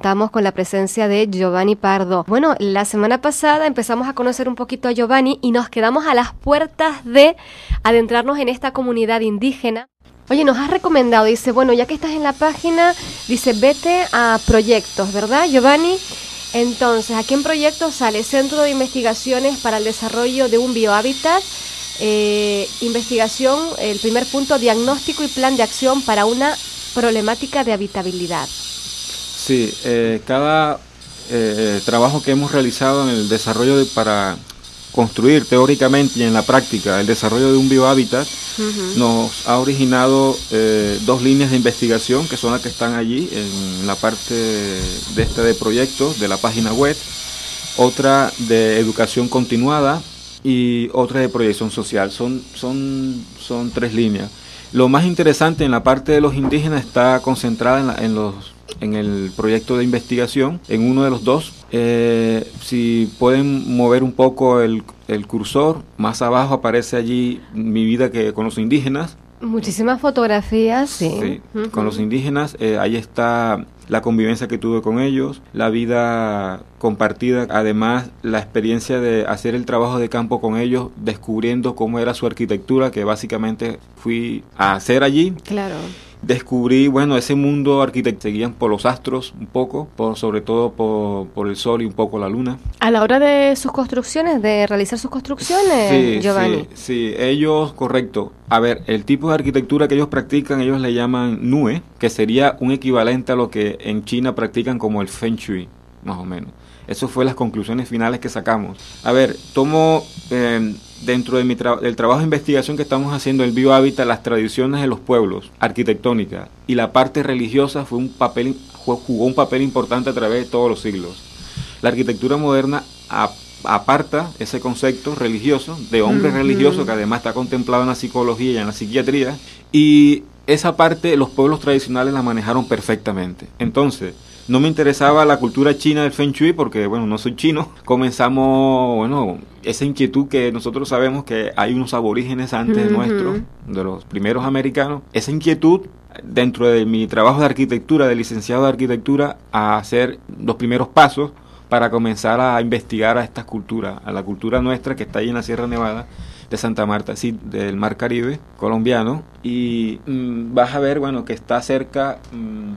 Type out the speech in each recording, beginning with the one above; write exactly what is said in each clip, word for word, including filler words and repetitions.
contamos con la presencia de Giovanni Pardo. Bueno, la semana pasada empezamos a conocer un poquito a Giovanni y nos quedamos a las puertas de adentrarnos en esta comunidad indígena. Oye, nos has recomendado, dice, bueno, ya que estás en la página, dice, vete a proyectos, ¿verdad, Giovanni? Entonces, aquí en proyectos sale Centro de Investigaciones para el Desarrollo de un Biohábitat, eh, investigación, el primer punto, diagnóstico y plan de acción para una problemática de habitabilidad. Sí, eh, cada eh, trabajo que hemos realizado en el desarrollo de, para construir teóricamente y en la práctica el desarrollo de un biohábitat, uh-huh. nos ha originado eh, dos líneas de investigación que son las que están allí en la parte de este de proyectos de la página web, otra de educación continuada y otra de proyección social. Son, son, son tres líneas. Lo más interesante en la parte de los indígenas está concentrada en, la, en los en el proyecto de investigación, en uno de los dos. Eh, si pueden mover un poco el, el cursor, más abajo aparece allí mi vida que con los indígenas. Muchísimas fotografías, sí. Sí, uh-huh. Con los indígenas, eh, ahí está la convivencia que tuve con ellos, la vida compartida, además la experiencia de hacer el trabajo de campo con ellos, descubriendo cómo era su arquitectura, que básicamente fui a hacer allí. Claro. Descubrí, bueno, ese mundo arquitectónico, seguían por los astros un poco, por, sobre todo por, por el sol y un poco la luna. A la hora de sus construcciones, de realizar sus construcciones, sí, Giovanni. Sí, sí, ellos, correcto. A ver, el tipo de arquitectura que ellos practican, ellos le llaman Nue, que sería un equivalente a lo que en China practican como el Feng Shui, más o menos. Eso fue las conclusiones finales que sacamos. A ver, tomo eh, dentro de mi tra- del trabajo de investigación que estamos haciendo, el biohábitat, las tradiciones de los pueblos, arquitectónica, y la parte religiosa fue un papel, jugó un papel importante a través de todos los siglos. La arquitectura moderna a, aparta ese concepto religioso, de hombre uh-huh. religioso, que además está contemplado en la psicología y en la psiquiatría, y esa parte los pueblos tradicionales la manejaron perfectamente. Entonces, no me interesaba la cultura china del Feng Shui porque, bueno, no soy chino. Comenzamos, bueno, esa inquietud que nosotros sabemos que hay unos aborígenes antes uh-huh. nuestros, de los primeros americanos. Esa inquietud, dentro de mi trabajo de arquitectura, de licenciado de arquitectura, a hacer los primeros pasos para comenzar a investigar a esta cultura, a la cultura nuestra que está ahí en la Sierra Nevada de Santa Marta, sí, del Mar Caribe colombiano. Y mmm, vas a ver, bueno, que está cerca mmm,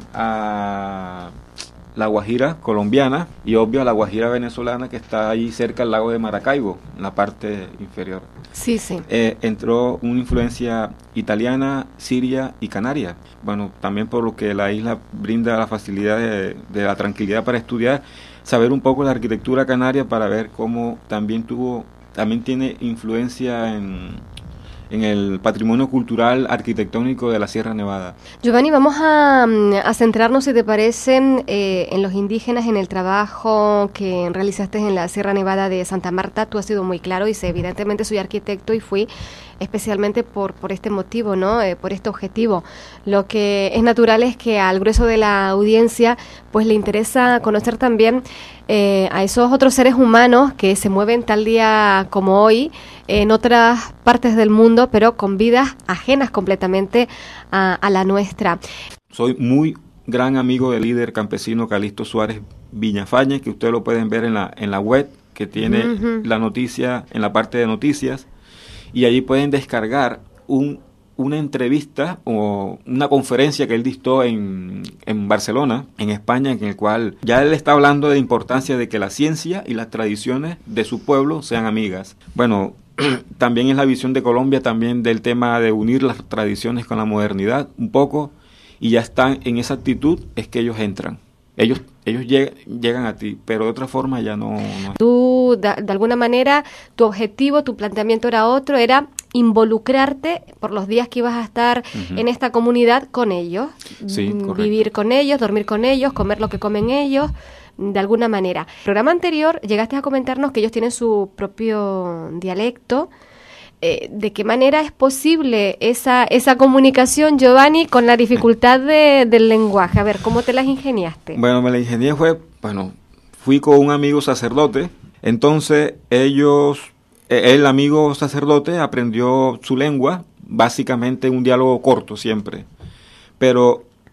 a la Guajira colombiana y obvio a la Guajira venezolana que está ahí cerca al lago de Maracaibo, en la parte inferior. Sí, sí. Eh, entró una influencia italiana, siria y canaria. Bueno, también por lo que la isla brinda la facilidad de, de la tranquilidad para estudiar, saber un poco de la arquitectura canaria para ver cómo también tuvo, también tiene influencia en... en el patrimonio cultural arquitectónico de la Sierra Nevada. Giovanni, vamos a, a centrarnos, si te parece, eh, en los indígenas, en el trabajo que realizaste en la Sierra Nevada de Santa Marta. Tú has sido muy claro, dice, evidentemente soy arquitecto y fui especialmente por, por este motivo, ¿no? Eh, por este objetivo. Lo que es natural es que al grueso de la audiencia pues le interesa conocer también eh, a esos otros seres humanos que se mueven tal día como hoy en otras partes del mundo, pero con vidas ajenas completamente a, a la nuestra. Soy muy gran amigo del líder campesino Calixto Suárez Viñafañez, que ustedes lo pueden ver en la, en la web, que tiene uh-huh. la noticia en la parte de noticias, y allí pueden descargar un, una entrevista o una conferencia que él dictó en, en Barcelona, en España, en el cual ya él está hablando de la importancia de que la ciencia y las tradiciones de su pueblo sean amigas. Bueno, también es la visión de Colombia, también del tema de unir las tradiciones con la modernidad un poco, y ya están en esa actitud, es que ellos entran. Ellos ellos lleg- llegan a ti, pero de otra forma ya no... no. Tú, de, de alguna manera, tu objetivo, tu planteamiento era otro, era involucrarte por los días que ibas a estar uh-huh. en esta comunidad con ellos. Sí, vivir con ellos, dormir con ellos, comer lo que comen ellos, de alguna manera. En el programa anterior llegaste a comentarnos que ellos tienen su propio dialecto. Eh, ¿De qué manera es posible esa esa comunicación, Giovanni, con la dificultad de, del lenguaje? A ver, ¿cómo te las ingeniaste? Bueno, me la ingenié fue, bueno, fui con un amigo sacerdote, entonces ellos, el amigo sacerdote aprendió su lengua, básicamente un diálogo corto siempre, pero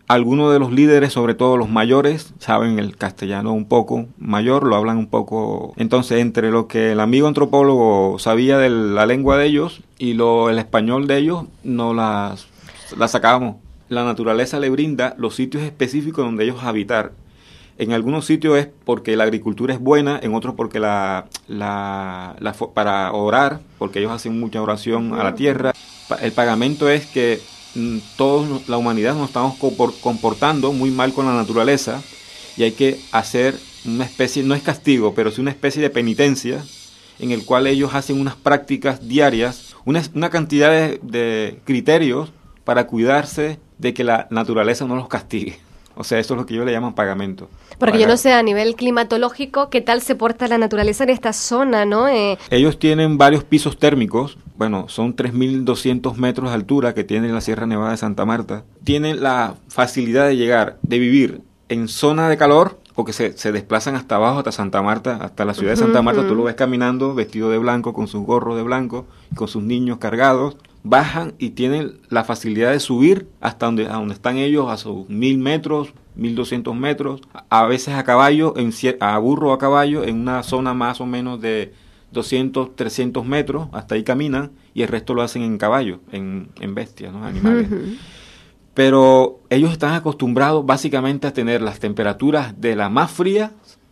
Algunos de los líderes, sobre todo los mayores, saben el castellano un poco mayor, lo hablan un poco. Entonces, entre lo que el amigo antropólogo sabía de la lengua de ellos y lo el español de ellos, no las, las sacábamos. La naturaleza le brinda los sitios específicos donde ellos habitar. En algunos sitios es porque la agricultura es buena, en otros porque la, la, la para orar, porque ellos hacen mucha oración a la tierra. El pagamento es que todos, la humanidad nos estamos comportando muy mal con la naturaleza y hay que hacer una especie, no es castigo, pero sí una especie de penitencia en el cual ellos hacen unas prácticas diarias, una, una cantidad de, de criterios para cuidarse de que la naturaleza no los castigue. O sea, eso es lo que ellos le llaman pagamento. Porque Pagar. yo no sé, a nivel climatológico, ¿qué tal se porta la naturaleza en esta zona, no? Eh... Ellos tienen varios pisos térmicos. Bueno, son tres mil doscientos metros de altura que tiene la Sierra Nevada de Santa Marta. Tienen la facilidad de llegar, de vivir en zona de calor, porque se, se desplazan hasta abajo, hasta Santa Marta, hasta la ciudad de Santa Marta. Uh-huh. Tú lo ves caminando, vestido de blanco, con sus gorros de blanco, con sus niños cargados. Bajan y tienen la facilidad de subir hasta donde, a donde están ellos, a sus mil metros, mil doscientos metros, a veces a caballo, en, a burro o a caballo, en una zona más o menos de doscientos, trescientos metros, hasta ahí caminan, y el resto lo hacen en caballo, en, en bestias, ¿no? Animales. Uh-huh. Pero ellos están acostumbrados básicamente a tener las temperaturas de las más frías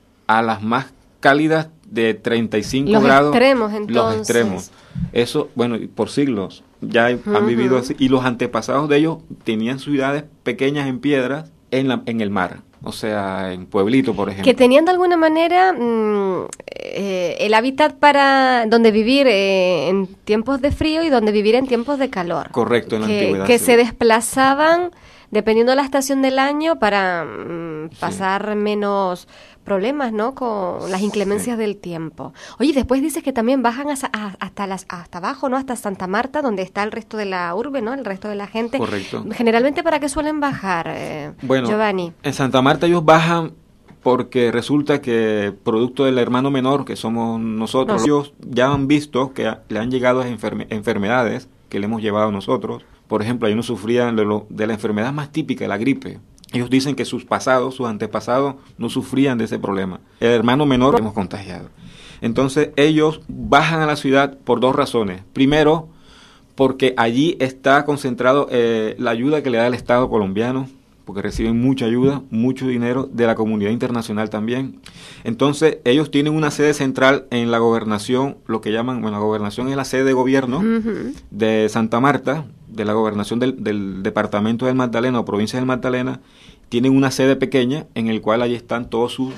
a las más cálidas de treinta y cinco los grados. Extremos, entonces. Los extremos. Eso, bueno, por siglos ya uh-huh. han vivido así. Y los antepasados de ellos tenían ciudades pequeñas en piedras en, la, en el mar. O sea, en Pueblito, por ejemplo. Que tenían de alguna manera mmm, eh, el hábitat para donde vivir eh, en tiempos de frío y donde vivir en tiempos de calor. Correcto, en que, la antigüedad. Que sí. se desplazaban dependiendo de la estación del año para mmm, pasar sí. menos problemas, ¿no? Con las inclemencias sí. del tiempo. Oye, después dices que también bajan hasta, hasta, las, hasta abajo, ¿no? Hasta Santa Marta, donde está el resto de la urbe, ¿no? El resto de la gente. Correcto. Generalmente, ¿para qué suelen bajar, eh, bueno, Giovanni? En Santa Marta ellos bajan porque resulta que, producto del hermano menor, que somos nosotros, Nos... ellos ya han visto que le han llegado a enferme- enfermedades que le hemos llevado nosotros. Por ejemplo, ellos no sufrían de, lo, de la enfermedad más típica, la gripe. Ellos dicen que sus pasados, sus antepasados, no sufrían de ese problema. El hermano menor lo hemos contagiado. Entonces, ellos bajan a la ciudad por dos razones. Primero, porque allí está concentrado eh, la ayuda que le da el Estado colombiano, porque reciben mucha ayuda, mucho dinero de la comunidad internacional también. Entonces, ellos tienen una sede central en la gobernación, lo que llaman, bueno, la gobernación es la sede de gobierno uh-huh. de Santa Marta, de la gobernación del, del departamento del Magdalena o provincia del Magdalena. Tienen una sede pequeña en el cual allí están todos sus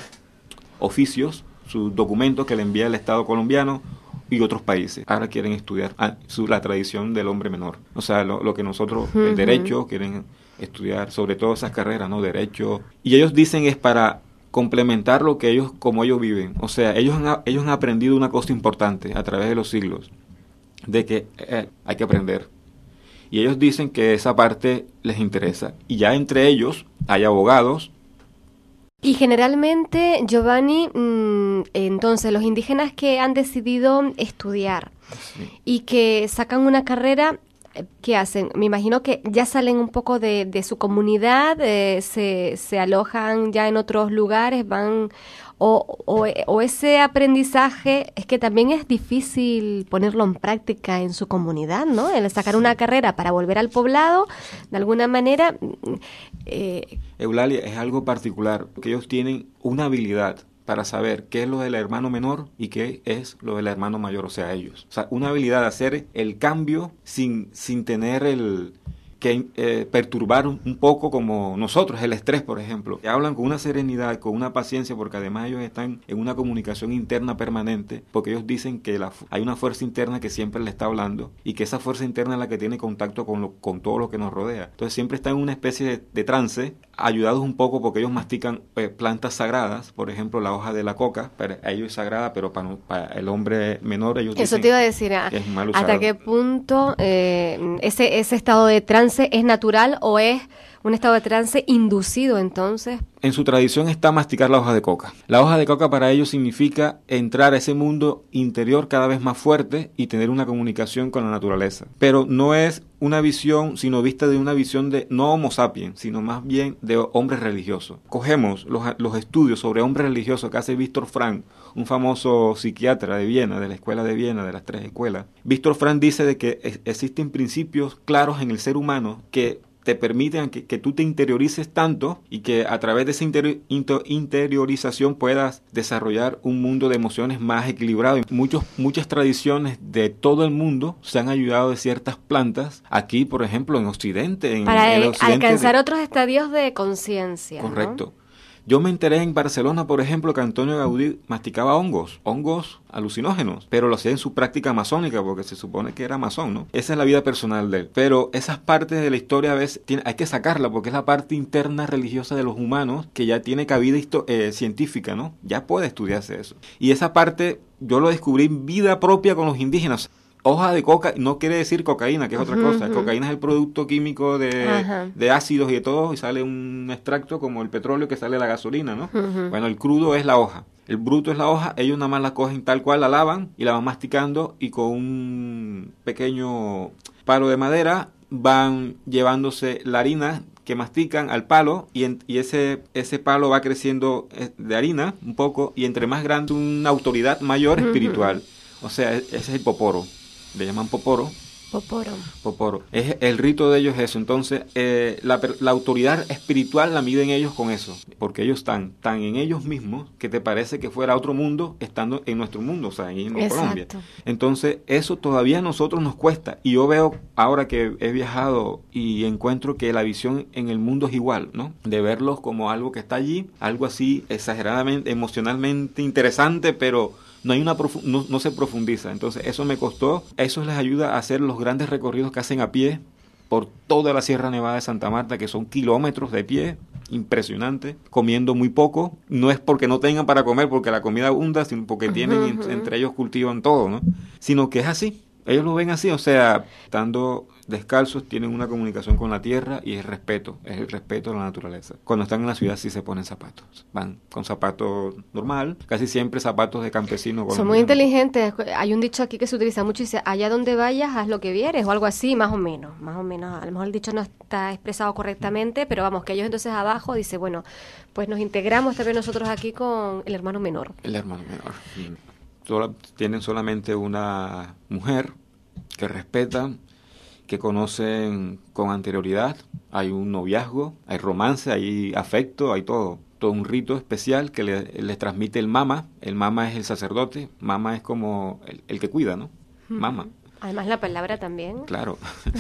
oficios, sus documentos que le envía el Estado colombiano y otros países. Ahora quieren estudiar ah, su, la tradición del hombre menor. O sea, lo, lo que nosotros, uh-huh. el derecho, quieren estudiar, sobre todo esas carreras, ¿no? Derecho. Y ellos dicen es para complementar lo que ellos, como ellos viven. O sea, ellos han, ellos han aprendido una cosa importante a través de los siglos, de que eh, hay que aprender. Y ellos dicen que esa parte les interesa. Y ya entre ellos hay abogados. Y generalmente, Giovanni, mmm, entonces los indígenas que han decidido estudiar sí. y que sacan una carrera, ¿qué hacen? Me imagino que ya salen un poco de, de su comunidad, eh, se, se alojan ya en otros lugares, van... O, o, o ese aprendizaje es que también es difícil ponerlo en práctica en su comunidad, ¿no? El sacar sí. una carrera para volver al poblado, de alguna manera... Eh... Eulalia, es algo particular, porque ellos tienen una habilidad para saber qué es lo del hermano menor y qué es lo del hermano mayor, o sea, ellos. O sea, una habilidad de hacer el cambio sin, sin tener el... que eh, perturbar un, un poco como nosotros, el estrés, por ejemplo. Que hablan con una serenidad, con una paciencia, porque además ellos están en una comunicación interna permanente, porque ellos dicen que la, hay una fuerza interna que siempre le está hablando y que esa fuerza interna es la que tiene contacto con, lo, con todo lo que nos rodea. Entonces siempre están en una especie de, de trance, ayudados un poco porque ellos mastican eh, plantas sagradas, por ejemplo la hoja de la coca, para ellos es sagrada, pero para, para el hombre menor ellos Eso dicen te iba a decir, a, es mal usado. ¿Hasta qué punto eh, ese, ese estado de trance es natural o es Un estado de trance inducido entonces. En su tradición está masticar la hoja de coca. La hoja de coca para ellos significa entrar a ese mundo interior cada vez más fuerte y tener una comunicación con la naturaleza. Pero no es una visión, sino vista de una visión de no homo sapiens, sino más bien de hombres religiosos. Cogemos los, los estudios sobre hombres religiosos que hace Víctor Frank, un famoso psiquiatra de Viena, de la escuela de Viena, de las tres escuelas. Víctor Frank dice de que es, existen principios claros en el ser humano que te permiten que, que tú te interiorices tanto y que a través de esa inter, inter, interiorización puedas desarrollar un mundo de emociones más equilibrado. Muchos, muchas tradiciones de todo el mundo se han ayudado de ciertas plantas, aquí por ejemplo en Occidente. En, Para en el occidente alcanzar de, otros estadios de conciencia. Correcto. ¿No? Yo me enteré en Barcelona, por ejemplo, que Antonio Gaudí masticaba hongos, hongos alucinógenos, pero lo hacía en su práctica masónica, porque se supone que era masón, ¿no? Esa es la vida personal de él. Pero esas partes de la historia a veces tiene, hay que sacarla, porque es la parte interna religiosa de los humanos que ya tiene cabida eh, científica, ¿no? Ya puede estudiarse eso. Y esa parte yo lo descubrí en vida propia con los indígenas. Hoja de coca no quiere decir cocaína, que es otra uh-huh, cosa. Uh-huh. Cocaína es el producto químico de, uh-huh. de ácidos y de todo, y sale un extracto como el petróleo que sale de la gasolina, ¿no? Uh-huh. Bueno, el crudo es la hoja. El bruto es la hoja, ellos nada más la cogen tal cual, la lavan y la van masticando y con un pequeño palo de madera van llevándose la harina que mastican al palo y, en, y ese ese palo va creciendo de harina un poco y entre más grande una autoridad mayor espiritual. Uh-huh. O sea, ese es el poporo. Le llaman poporo. Poporo. Poporo. Es, el rito de ellos es eso. Entonces, eh, la, la autoridad espiritual la miden ellos con eso. Porque ellos están tan en ellos mismos que te parece que fuera otro mundo estando en nuestro mundo, o sea, en Exacto. Colombia. Entonces, eso todavía a nosotros nos cuesta. Y yo veo, ahora que he viajado y encuentro que la visión en el mundo es igual, ¿no? De verlos como algo que está allí, algo así exageradamente, emocionalmente interesante, pero no hay una profu- no, no se profundiza. Entonces eso me costó, eso les ayuda a hacer los grandes recorridos que hacen a pie por toda la Sierra Nevada de Santa Marta, que son kilómetros de pie, impresionante, comiendo muy poco. No es porque no tengan para comer, porque la comida abunda, sino porque uh-huh, tienen, uh-huh. entre ellos cultivan todo, ¿no? Sino que es así. Ellos lo ven así, o sea, estando descalzos, tienen una comunicación con la tierra y es respeto, es el respeto a la naturaleza. Cuando están en la ciudad sí se ponen zapatos, van con zapatos normal, casi siempre zapatos de campesino. Son muy inteligentes, hay un dicho aquí que se utiliza mucho y dice, allá donde vayas haz lo que vieres o algo así, más o menos, más o menos, a lo mejor el dicho no está expresado correctamente, pero vamos, que ellos entonces abajo dice, bueno, pues nos integramos también nosotros aquí con el hermano menor. El hermano menor. Solo, tienen solamente una mujer que respetan, que conocen con anterioridad, hay un noviazgo, hay romance, hay afecto, hay todo, todo un rito especial que le, les transmite el mama. El mama es el sacerdote, mama es como el, el que cuida, ¿no? Mama. Además la palabra también. Claro.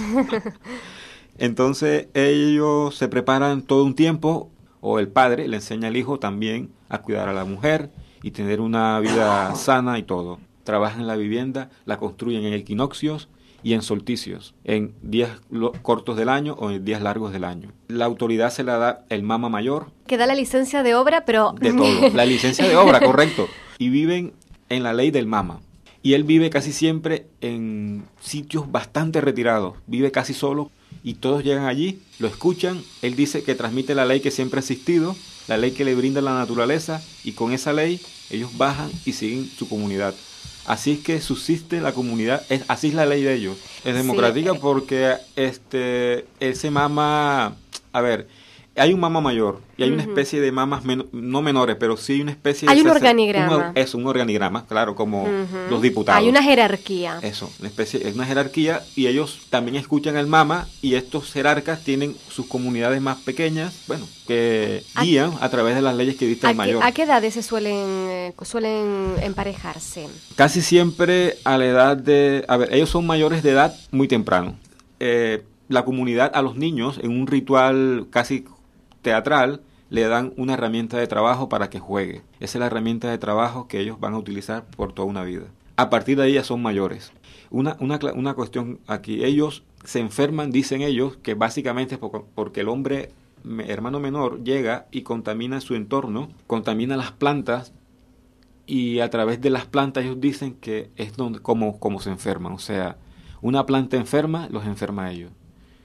Entonces ellos se preparan todo un tiempo, o el padre le enseña al hijo también a cuidar a la mujer y tener una vida sana y todo. Trabajan en la vivienda, la construyen en equinoccios y en solsticios, en días lo- cortos del año o en días largos del año. La autoridad se la da el mama mayor. Que da la licencia de obra, pero... De todo, la licencia de obra, correcto. Y viven en la ley del mama. Y él vive casi siempre en sitios bastante retirados, vive casi solo y todos llegan allí, lo escuchan, él dice que transmite la ley que siempre ha existido, la ley que le brinda la naturaleza y con esa ley ellos bajan y siguen su comunidad. Así es que subsiste la comunidad, es, así es la ley de ellos. Es democrática sí. porque este ese mama, a ver, hay un mama mayor y hay uh-huh. una especie de mamas, men- no menores, pero sí una especie hay de... Hay un sacer- organigrama. Un, es un organigrama, claro, como uh-huh. los diputados. Hay una jerarquía. Eso, una especie, es una jerarquía y ellos también escuchan el mama y estos jerarcas tienen sus comunidades más pequeñas, bueno, que guían a, a través de las leyes que dicta el mayor. ¿A qué edades se suelen, eh, suelen emparejarse? Casi siempre a la edad de... A ver, ellos son mayores de edad muy temprano. Eh, la comunidad a los niños, en un ritual casi teatral, le dan una herramienta de trabajo para que juegue. Esa es la herramienta de trabajo que ellos van a utilizar por toda una vida. A partir de ahí ya son mayores. Una, una, una cuestión aquí, ellos se enferman, dicen ellos, que básicamente es porque el hombre, hermano menor, llega y contamina su entorno, contamina las plantas, y a través de las plantas ellos dicen que es donde, como, como se enferman. O sea, una planta enferma, los enferma a ellos.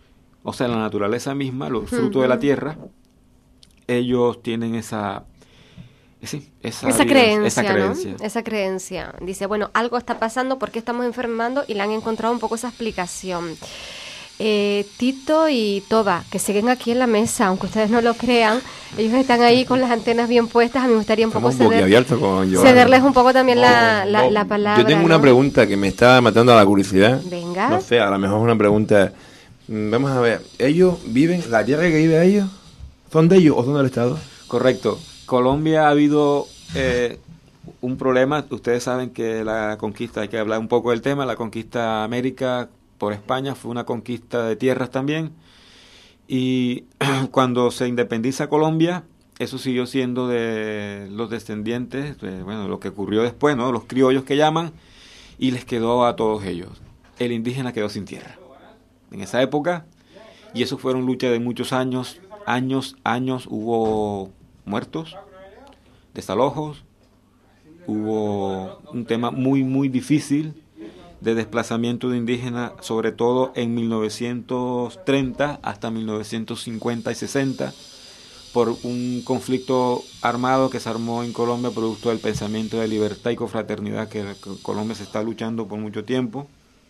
o sea, la naturaleza misma, los frutos uh-huh. de la tierra, ellos tienen esa... Sí, esa, esa, vida, creencia, esa creencia, ¿no? Esa creencia. Dice, bueno, algo está pasando, ¿por qué estamos enfermando? Y le han encontrado un poco esa explicación. Eh, Tito y Toba, que siguen aquí en la mesa, aunque ustedes no lo crean, ellos están ahí con las antenas bien puestas. A mí me gustaría un poco ceder, con cederles un poco también oh, la, la, oh, la palabra. Yo tengo ¿no? una pregunta que me está matando a la curiosidad. Venga. No sé, a lo mejor es una pregunta. Vamos a ver, ¿ellos viven, la tierra que vive ellos, son de ellos o son del Estado? Correcto. Colombia ha habido eh, un problema. Ustedes saben que la conquista, hay que hablar un poco del tema, la conquista América por España fue una conquista de tierras también, y cuando se independiza Colombia, eso siguió siendo de los descendientes, de, bueno, lo que ocurrió después, ¿no? Los criollos que llaman, y les quedó a todos ellos. El indígena quedó sin tierra en esa época, y eso fueron luchas de muchos años, años, años, hubo muertos, desalojos, hubo un tema muy, muy difícil de desplazamiento de indígenas, sobre todo en mil novecientos treinta hasta mil novecientos cincuenta y sesenta, por un conflicto armado que se armó en Colombia producto del pensamiento de libertad y confraternidad que Colombia se está luchando por mucho tiempo,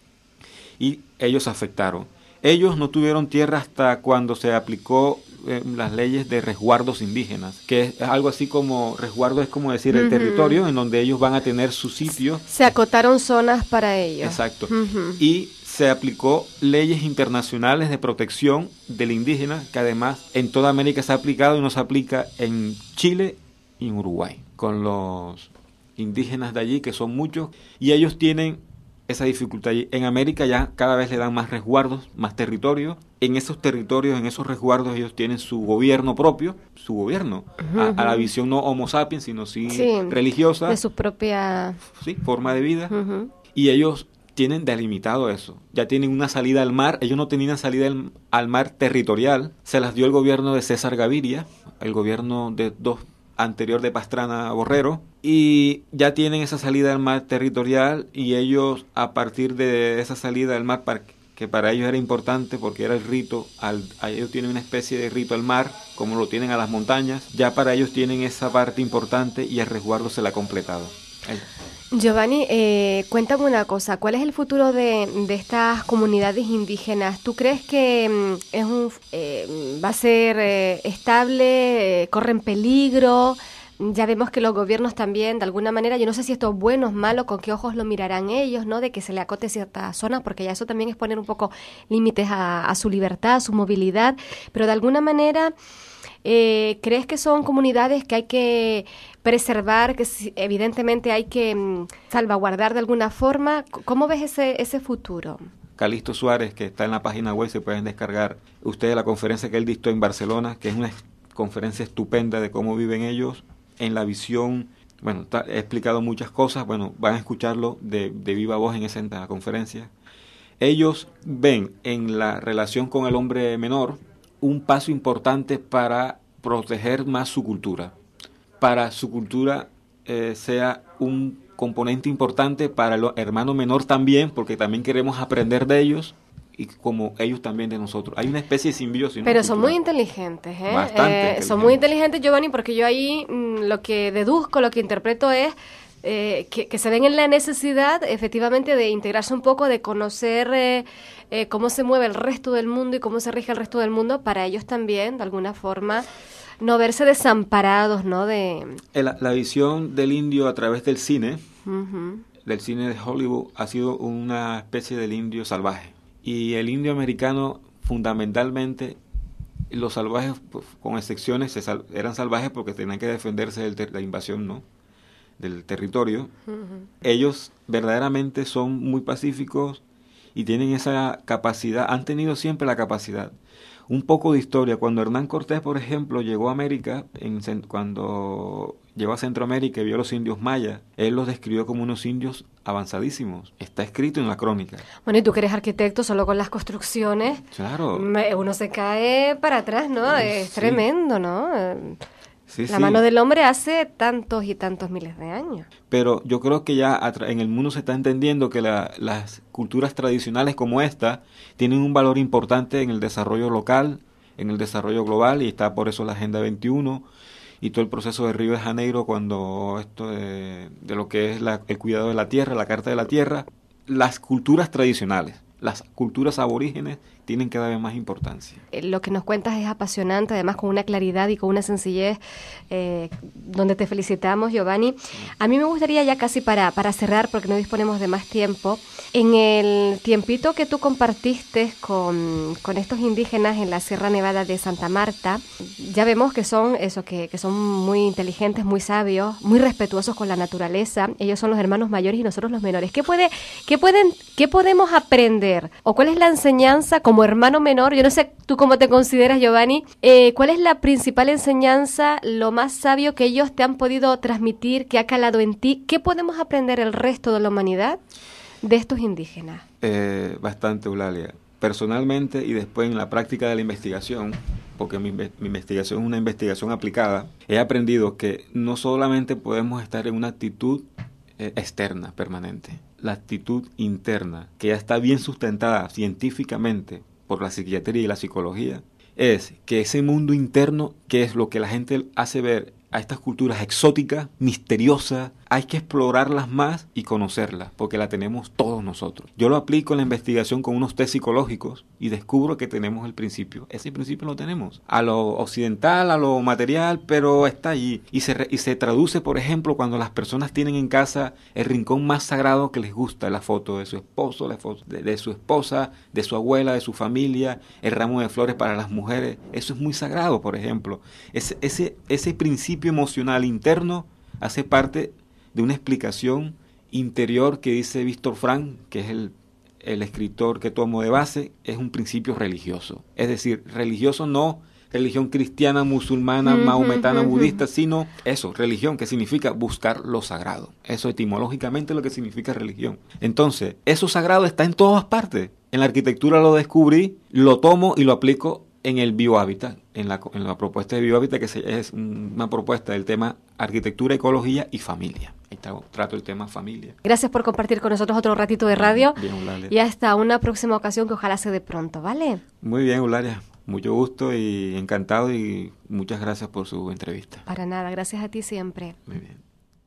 y ellos afectaron. Ellos no tuvieron tierra hasta cuando se aplicó eh, las leyes de resguardos indígenas, que es algo así como, resguardo es como decir el uh-huh. territorio en donde ellos van a tener su sitio. Se acotaron zonas para ellos. Exacto. Uh-huh. Y se aplicó leyes internacionales de protección del indígena, que además en toda América se ha aplicado y no se aplica en Chile y en Uruguay, con los indígenas de allí, que son muchos, y ellos tienen esa dificultad. En América ya cada vez le dan más resguardos, más territorio. En esos territorios, en esos resguardos, ellos tienen su gobierno propio, su gobierno, uh-huh. a, a la visión no homo sapiens, sino sí, sí religiosa. De su propia... Sí, forma de vida. Uh-huh. Y ellos tienen delimitado eso. Ya tienen una salida al mar. Ellos no tenían salida al, al mar territorial. Se las dio el gobierno de César Gaviria, el gobierno de dos anterior de Pastrana Borrero, y ya tienen esa salida al mar territorial, y ellos, a partir de esa salida al mar, que para ellos era importante porque era el rito, al, ellos tienen una especie de rito al mar, como lo tienen a las montañas, ya para ellos tienen esa parte importante y el resguardo se la ha completado. Ahí. Giovanni, eh, cuéntame una cosa, ¿cuál es el futuro de, de estas comunidades indígenas? ¿Tú crees que mm, es un, eh, va a ser eh, estable, eh, corren peligro? Ya vemos que los gobiernos también, de alguna manera, yo no sé si esto es bueno o malo, con qué ojos lo mirarán ellos, ¿no? De que se le acote ciertas zonas, porque ya eso también es poner un poco límites a, a su libertad, a su movilidad, pero de alguna manera... Eh, ¿crees que son comunidades que hay que preservar, que evidentemente hay que mm, salvaguardar de alguna forma? ¿Cómo ves ese, ese futuro? Calixto Suárez, que está en la página web, se pueden descargar ustedes la conferencia que él dictó en Barcelona, que es una conferencia estupenda de cómo viven ellos en la visión. Bueno, ta, he explicado muchas cosas, bueno, van a escucharlo de, de viva voz en esa en la conferencia. Ellos ven en la relación con el hombre menor un paso importante para proteger más su cultura, para su cultura eh, sea un componente importante para el hermano menor también, porque también queremos aprender de ellos y como ellos también de nosotros. Hay una especie de simbiosis. Pero ¿no? son muy inteligentes, ¿eh? Bastante eh inteligentes. Son muy inteligentes, Giovanni, porque yo ahí mmm, lo que deduzco, lo que interpreto es Eh, que, que se ven en la necesidad efectivamente de integrarse un poco, de conocer eh, eh, cómo se mueve el resto del mundo y cómo se rige el resto del mundo, para ellos también, de alguna forma, no verse desamparados, ¿no? De La, la visión del indio a través del cine, uh-huh. del cine de Hollywood, ha sido una especie del indio salvaje. Y el indio americano, fundamentalmente, los salvajes, pues, con excepciones, se sal, eran salvajes porque tenían que defenderse de ter- la invasión, ¿no? del territorio. Uh-huh. Ellos verdaderamente son muy pacíficos y tienen esa capacidad, han tenido siempre la capacidad. Un poco de historia, cuando Hernán Cortés, por ejemplo, llegó a América, en, cuando llegó a Centroamérica y vio a los indios mayas, él los describió como unos indios avanzadísimos. Está escrito en la crónica. Bueno, y tú que eres arquitecto, solo con las construcciones, claro, uno se cae para atrás, ¿no? Es sí. tremendo, ¿no? Sí, La sí. mano del hombre hace tantos y tantos miles de años. Pero yo creo que ya atra- en el mundo se está entendiendo que la- las culturas tradicionales como esta tienen un valor importante en el desarrollo local, en el desarrollo global, y está por eso la Agenda veintiuno y todo el proceso de Río de Janeiro, cuando esto de, de lo que es la- el cuidado de la tierra, la Carta de la Tierra. Las culturas tradicionales, las culturas aborígenes tienen cada vez más importancia. Eh, Lo que nos cuentas es apasionante, además con una claridad y con una sencillez eh, donde te felicitamos, Giovanni. A mí me gustaría ya casi para, para cerrar, porque no disponemos de más tiempo, en el tiempito que tú compartiste con, con estos indígenas en la Sierra Nevada de Santa Marta, ya vemos que son eso, que, que son muy inteligentes, muy sabios, muy respetuosos con la naturaleza. Ellos son los hermanos mayores y nosotros los menores. ¿Qué puede, qué pueden, qué podemos aprender? ¿O cuál es la enseñanza como hermano menor? Yo no sé tú cómo te consideras, Giovanni. Eh, ¿Cuál es la principal enseñanza, lo más sabio que ellos te han podido transmitir, que ha calado en ti? ¿Qué podemos aprender el resto de la humanidad de estos indígenas? Eh, bastante, Eulalia. Personalmente y después en la práctica de la investigación, porque mi, inve- mi investigación es una investigación aplicada, he aprendido que no solamente podemos estar en una actitud eh, externa permanente, la actitud interna, que ya está bien sustentada científicamente por la psiquiatría y la psicología, es que ese mundo interno, que es lo que la gente hace ver a estas culturas exóticas, misteriosas, hay que explorarlas más y conocerlas, porque la tenemos todos nosotros. Yo lo aplico en la investigación con unos test psicológicos y descubro que tenemos el principio. Ese principio lo tenemos. A lo occidental, a lo material, pero está allí. Y se, re- y se traduce, por ejemplo, cuando las personas tienen en casa el rincón más sagrado que les gusta, la foto de su esposo, la foto de, de su esposa, de su abuela, de su familia, el ramo de flores para las mujeres. Eso es muy sagrado, por ejemplo. Ese, ese, ese principio emocional interno hace parte de una explicación interior que dice Víctor Frank, que es el, el escritor que tomo de base, es un principio religioso. Es decir, religioso no religión cristiana, musulmana, Ujú, maometana, ujú. budista, sino eso, religión, que significa buscar lo sagrado. Eso etimológicamente es lo que significa religión. Entonces, eso sagrado está en todas partes. En la arquitectura lo descubrí, lo tomo y lo aplico en el biohábitat, en la, en la propuesta de biohábitat, que se, es una propuesta del tema arquitectura, ecología y familia. Ahí tra- trato el tema familia. Gracias por compartir con nosotros otro ratito de radio. Bien, Eulalia. Y hasta una próxima ocasión que ojalá se dé pronto, ¿vale? Muy bien, Eulalia. Mucho gusto y encantado, y muchas gracias por su entrevista. Para nada, gracias a ti siempre. Muy bien.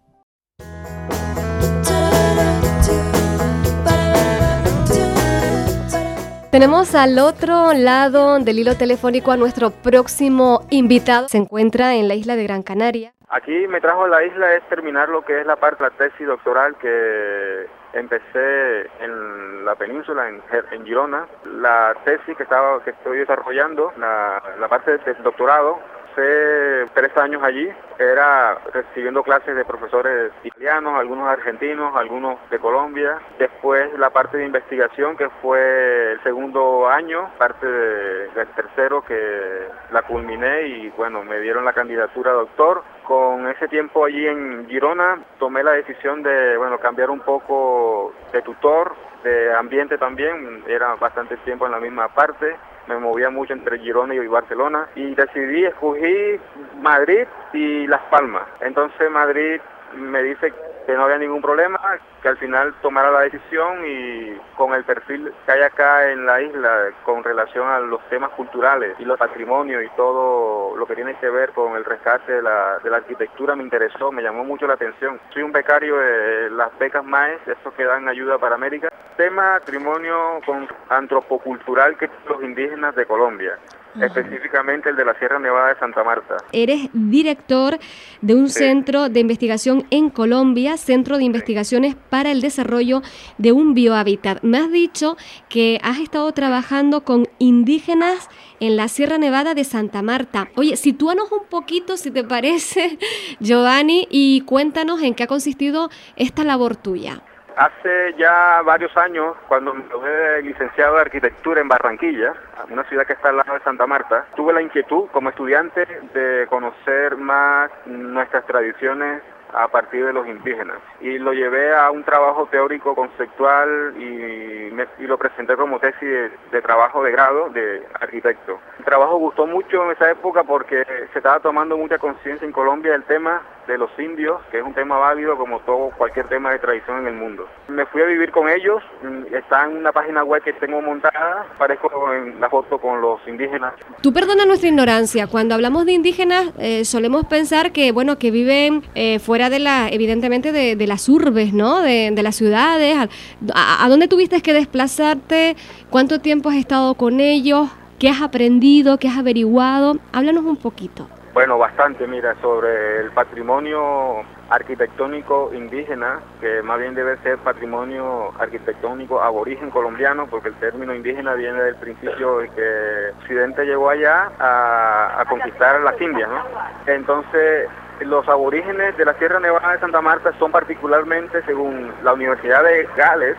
Tenemos al otro lado del hilo telefónico a nuestro próximo invitado. Se encuentra en la isla de Gran Canaria. Aquí me trajo a la isla es terminar lo que es la parte de la tesis doctoral que empecé en la península, en, en Girona. La tesis que estaba que estoy desarrollando, la, la parte del doctorado, hace tres años allí, era recibiendo clases de profesores italianos, algunos argentinos, algunos de Colombia. Después la parte de investigación, que fue el segundo año, parte de, del tercero que la culminé y bueno, me dieron la candidatura a doctor. Con ese tiempo allí en Girona tomé la decisión de bueno cambiar un poco de tutor, de ambiente también, era bastante tiempo en la misma parte. Me movía mucho entre Girona y Barcelona y decidí, escogí Madrid y Las Palmas. Entonces Madrid me dice que no había ningún problema, que al final tomara la decisión, y con el perfil que hay acá en la isla con relación a los temas culturales y los patrimonios y todo lo que tiene que ver con el rescate de la, de la arquitectura me interesó, me llamó mucho la atención. Soy un becario de las becas MAES, esos que dan ayuda para América. Tema patrimonio con antropocultural que tienen los indígenas de Colombia. Ajá. Específicamente el de la Sierra Nevada de Santa Marta. Eres director de un sí. centro de investigación en Colombia, Centro de Investigaciones para el Desarrollo de un Biohábitat. Me has dicho que has estado trabajando con indígenas en la Sierra Nevada de Santa Marta. Oye, sitúanos un poquito, si te parece, Giovanni, y cuéntanos en qué ha consistido esta labor tuya. Hace ya varios años, cuando me gradué de licenciado de arquitectura en Barranquilla, una ciudad que está al lado de Santa Marta, tuve la inquietud como estudiante de conocer más nuestras tradiciones a partir de los indígenas. Y lo llevé a un trabajo teórico conceptual y, me, y lo presenté como tesis de, de trabajo de grado de arquitecto. El trabajo gustó mucho en esa época porque se estaba tomando mucha conciencia en Colombia del tema de los indios, que es un tema válido como todo cualquier tema de tradición en el mundo. Me fui a vivir con ellos, está en una página web que tengo montada, aparezco en la foto con los indígenas. Tú perdona nuestra ignorancia, cuando hablamos de indígenas eh, solemos pensar que bueno que viven eh, fuera de la, evidentemente de, de las urbes, ¿no? De, de las ciudades. ¿A, a dónde tuviste que desplazarte? ¿Cuánto tiempo has estado con ellos? ¿Qué has aprendido? ¿Qué has averiguado? Háblanos un poquito. Bueno, bastante, mira, sobre el patrimonio arquitectónico indígena, que más bien debe ser patrimonio arquitectónico aborigen colombiano, porque el término indígena viene del principio de que Occidente llegó allá a, a conquistar las Indias, ¿no? Entonces, los aborígenes de la Sierra Nevada de Santa Marta son particularmente, según la Universidad de Gales,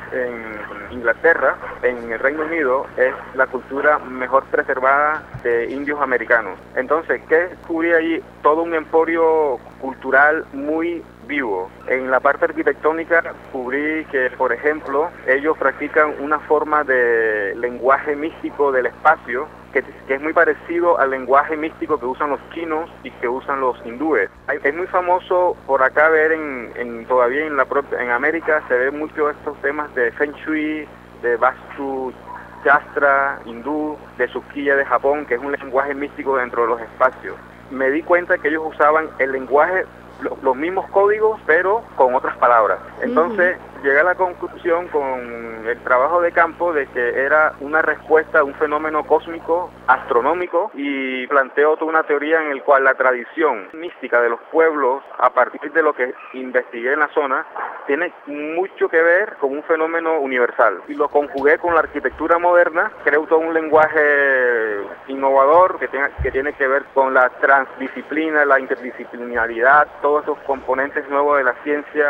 en Inglaterra, en el Reino Unido, es la cultura mejor preservada de indios americanos. Entonces, ¿qué descubrí allí? Todo un emporio cultural muy vivo. En la parte arquitectónica descubrí que, por ejemplo, ellos practican una forma de lenguaje místico del espacio que, que es muy parecido al lenguaje místico que usan los chinos y que usan los hindúes. Es muy famoso por acá ver en, en todavía en la propia, en América se ve mucho estos temas de Feng Shui, de Vastu Shastra hindú, de Tsukkiya de Japón, que es un lenguaje místico dentro de los espacios. Me di cuenta que ellos usaban el lenguaje, lo, los mismos códigos, pero con otras palabras. Entonces, uh-huh. llegué a la conclusión con el trabajo de campo de que era una respuesta a un fenómeno cósmico, astronómico, y planteo toda una teoría en la cual la tradición mística de los pueblos, a partir de lo que investigué en la zona, tiene mucho que ver con un fenómeno universal. Y lo conjugué con la arquitectura moderna, creo todo un lenguaje innovador que, tenga, que tiene que ver con la transdisciplina, la interdisciplinaridad, todos esos componentes nuevos de la ciencia,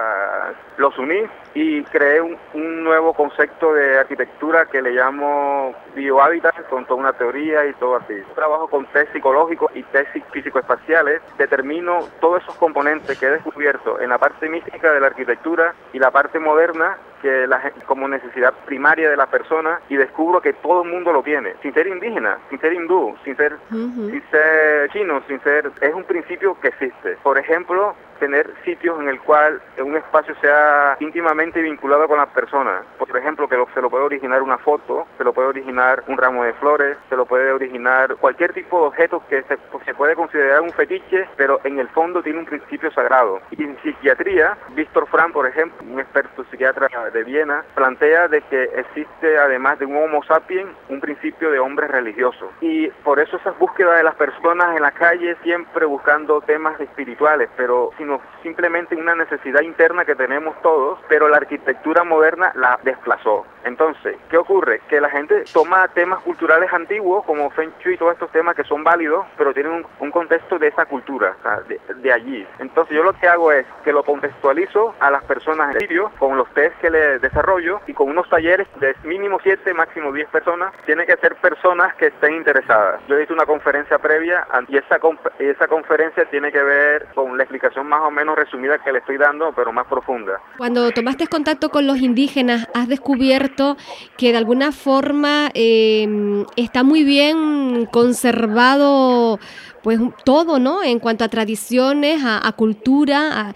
los uní y creé un, un nuevo concepto de arquitectura que le llamo biohábitat, con toda una teoría y todo así. Trabajo con test psicológicos y test físico-espaciales, determino todos esos componentes que he descubierto en la parte mística de la arquitectura y la parte moderna, que la, como necesidad primaria de la persona, y descubro que todo el mundo lo tiene, sin ser indígena, sin ser hindú, sin ser, uh-huh. sin ser chino, sin ser, es un principio que existe. Por ejemplo, tener sitios en el cual un espacio sea íntimamente vinculado con las personas. Por ejemplo, que lo, se lo puede originar una foto, se lo puede originar un ramo de flores, se lo puede originar cualquier tipo de objeto que se, se puede considerar un fetiche, pero en el fondo tiene un principio sagrado. Y en psiquiatría, Víctor Frank, por ejemplo, un experto psiquiatra de Viena, plantea de que existe, además de un homo sapiens, un principio de hombre religioso. Y por eso esas búsquedas de las personas en la calle, siempre buscando temas espirituales, pero sino simplemente una necesidad interna que tenemos todos, pero la arquitectura moderna la desplazó. Entonces, ¿qué ocurre? Que la gente toma temas culturales antiguos, como Feng Shui y todos estos temas que son válidos, pero tienen un, un contexto de esa cultura, o sea, de, de allí. Entonces, yo lo que hago es que lo contextualizo a las personas en el sitio, con los test que le desarrollo y con unos talleres de mínimo siete, máximo diez personas. Tiene que ser personas que estén interesadas. Yo hice una conferencia previa y esa, y esa conferencia tiene que ver con la explicación más o menos resumida que le estoy dando, pero más profunda. Cuando tomaste contacto con los indígenas, has descubierto que de alguna forma eh, está muy bien conservado pues todo, ¿no? En cuanto a tradiciones, a, a cultura. A,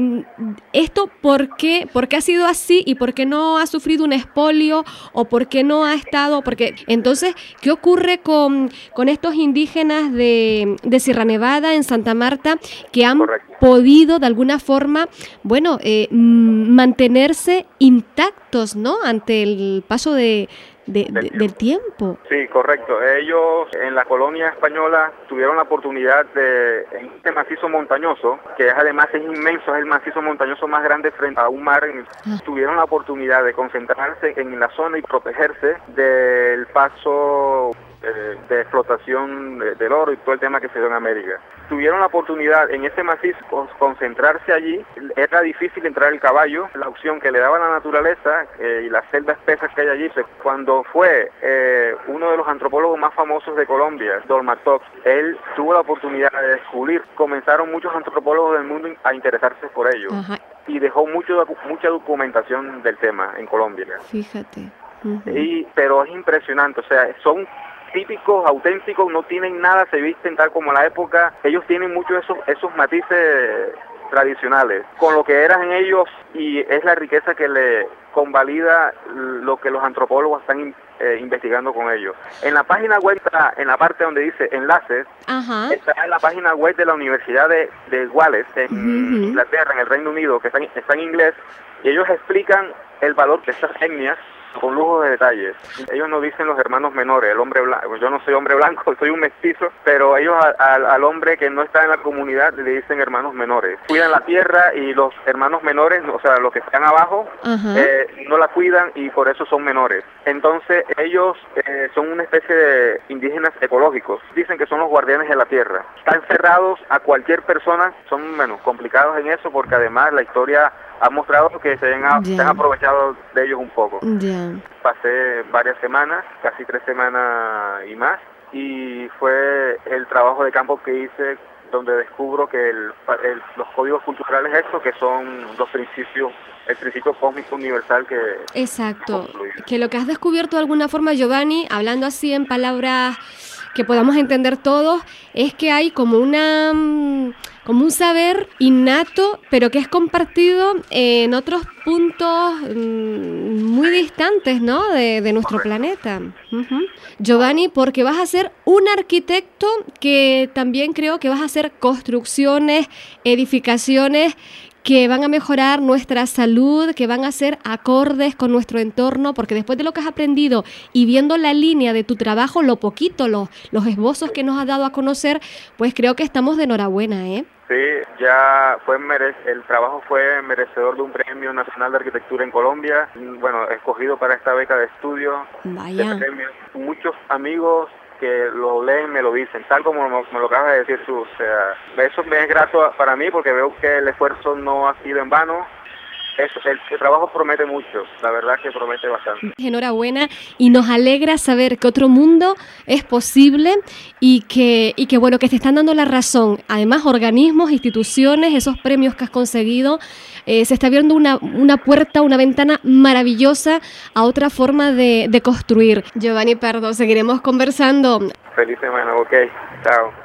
¿Esto por qué, por qué ha sido así y por qué no ha sufrido un expolio o por qué no ha estado? Porque entonces, ¿qué ocurre con, con estos indígenas de, de Sierra Nevada, en Santa Marta, que han Correcto. podido de alguna forma, bueno, eh, mantenerse intactos, ¿no? Ante el paso de De, de, del tiempo? Sí, correcto. Ellos en la colonia española tuvieron la oportunidad de, en este macizo montañoso, que es, además es inmenso, es el macizo montañoso más grande frente a un mar, ah. tuvieron la oportunidad de concentrarse en la zona y protegerse del paso eh, de explotación de, del oro y todo el tema que se dio en América. Tuvieron la oportunidad en ese macizo concentrarse allí. Era difícil entrar el caballo, la opción que le daba la naturaleza eh, y las selvas espesas que hay allí. Cuando fue eh, uno de los antropólogos más famosos de Colombia, Dolmatox, él tuvo la oportunidad de descubrir. Comenzaron muchos antropólogos del mundo a interesarse por ello. Ajá. Y dejó mucho, mucha documentación del tema en Colombia. Fíjate. Uh-huh. Y, pero es impresionante, o sea, son típicos, auténticos, no tienen nada, se visten tal como la época. Ellos tienen muchos esos, esos matices tradicionales, con lo que eran ellos, y es la riqueza que le convalida lo que los antropólogos están eh, investigando con ellos. En la página web, está, en la parte donde dice enlaces, uh-huh. está en la página web de la Universidad de, de Wales, en uh-huh. Inglaterra, en el Reino Unido, que está en, está en inglés, y ellos explican el valor de estas etnias con lujo de detalles. Ellos no dicen los hermanos menores, el hombre blanco. Yo no soy hombre blanco, soy un mestizo, pero ellos a, a, al hombre que no está en la comunidad le dicen hermanos menores. Cuidan la tierra y los hermanos menores, o sea, los que están abajo, uh-huh. eh, no la cuidan y por eso son menores. Entonces ellos eh, son una especie de indígenas ecológicos. Dicen que son los guardianes de la tierra. Están cerrados a cualquier persona, son menos complicados en eso porque además la historia ha mostrado que se han, yeah. se han aprovechado de ellos un poco. Yeah. Pasé varias semanas, casi tres semanas y más, y fue el trabajo de campo que hice donde descubro que el, el, los códigos culturales estos, que son los principios, el principio cósmico universal que... Exacto, que lo que has descubierto de alguna forma, Giovanni, hablando así en palabras que podamos entender todos, es que hay como una... como un saber innato, pero que es compartido en otros puntos mmm, muy distantes, ¿no?, de, de nuestro planeta. Uh-huh. Giovanni, porque vas a ser un arquitecto que también creo que vas a hacer construcciones, edificaciones que van a mejorar nuestra salud, que van a ser acordes con nuestro entorno, porque después de lo que has aprendido y viendo la línea de tu trabajo, lo poquito, los, los esbozos que nos has dado a conocer, pues creo que estamos de enhorabuena, ¿eh? Sí, ya fue mere- el trabajo fue merecedor de un premio nacional de arquitectura en Colombia, bueno, escogido para esta beca de estudio. Vaya. De premio. Muchos amigos que lo leen me lo dicen, tal como me, me lo acabas de decir tú, o sea, eso me es grato para mí porque veo que el esfuerzo no ha sido en vano. Eso, el, el trabajo promete mucho, la verdad que promete bastante. Enhorabuena, y nos alegra saber que otro mundo es posible y que, y que bueno, que te están dando la razón. Además, organismos, instituciones, esos premios que has conseguido, eh, se está abriendo una, una puerta, una ventana maravillosa a otra forma de, de construir. Giovanni Pardo, seguiremos conversando. Feliz semana, ok, chao.